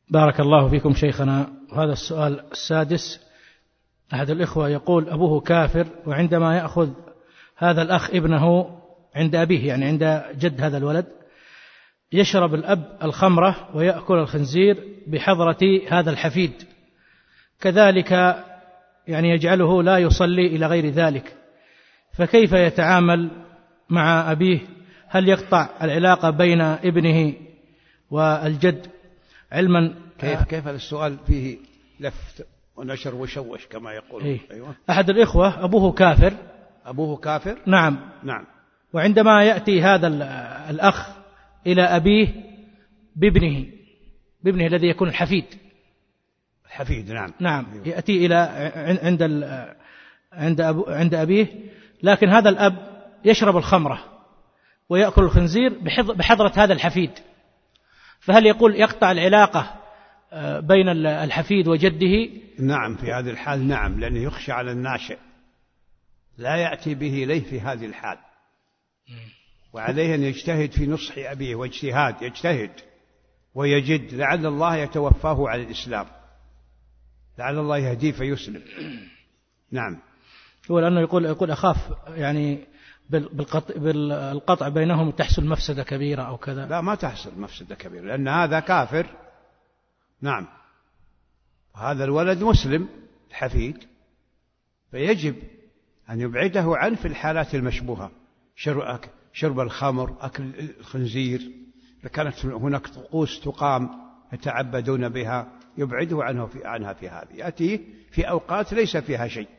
بارك الله فيكم شيخنا. هذا السؤال السادس، أحد الإخوة يقول أبوه كافر، وعندما يأخذ هذا الأخ ابنه عند أبيه، يعني عند جد هذا الولد، يشرب الأب الخمرة ويأكل الخنزير بحضرة هذا الحفيد، كذلك يعني يجعله لا يصلي إلى غير ذلك، فكيف يتعامل مع أبيه؟ هل يقطع العلاقة بين ابنه والجد علما؟ كيف السؤال فيه لفت ونشر وشوش كما يقول. أيوة. أحد الإخوة أبوه كافر. أبوه كافر؟ نعم. وعندما يأتي هذا الأخ إلى أبيه بابنه الذي يكون الحفيد. نعم. أيوة. يأتي إلى عند أبيه، لكن هذا الأب يشرب الخمرة ويأكل الخنزير بحضرة هذا الحفيد، فهل يقول يقطع العلاقة بين الحفيد وجده؟ نعم، في هذه الحال نعم، لأنه يخشى على الناشئ، لا يأتي به إليه في هذه الحال، وعليه أن يجتهد في نصح أبيه، واجتهاد يجتهد ويجد، لعل الله يتوفاه على الإسلام، لعل الله يهديه فيسلم. نعم. هو لأنه يقول أخاف يعني بالقطع بينهم تحصل مفسدة كبيرة أو كذا. لا، ما تحصل مفسدة كبيرة، لأن هذا كافر. نعم. هذا الولد مسلم الحفيد، فيجب أن يبعده عنه في الحالات المشبوهة، شرب الخمر، أكل الخنزير، إذا كانت هناك طقوس تقام يتعبدون بها يبعده عنها في هذه، يأتيه في أوقات ليس فيها شيء.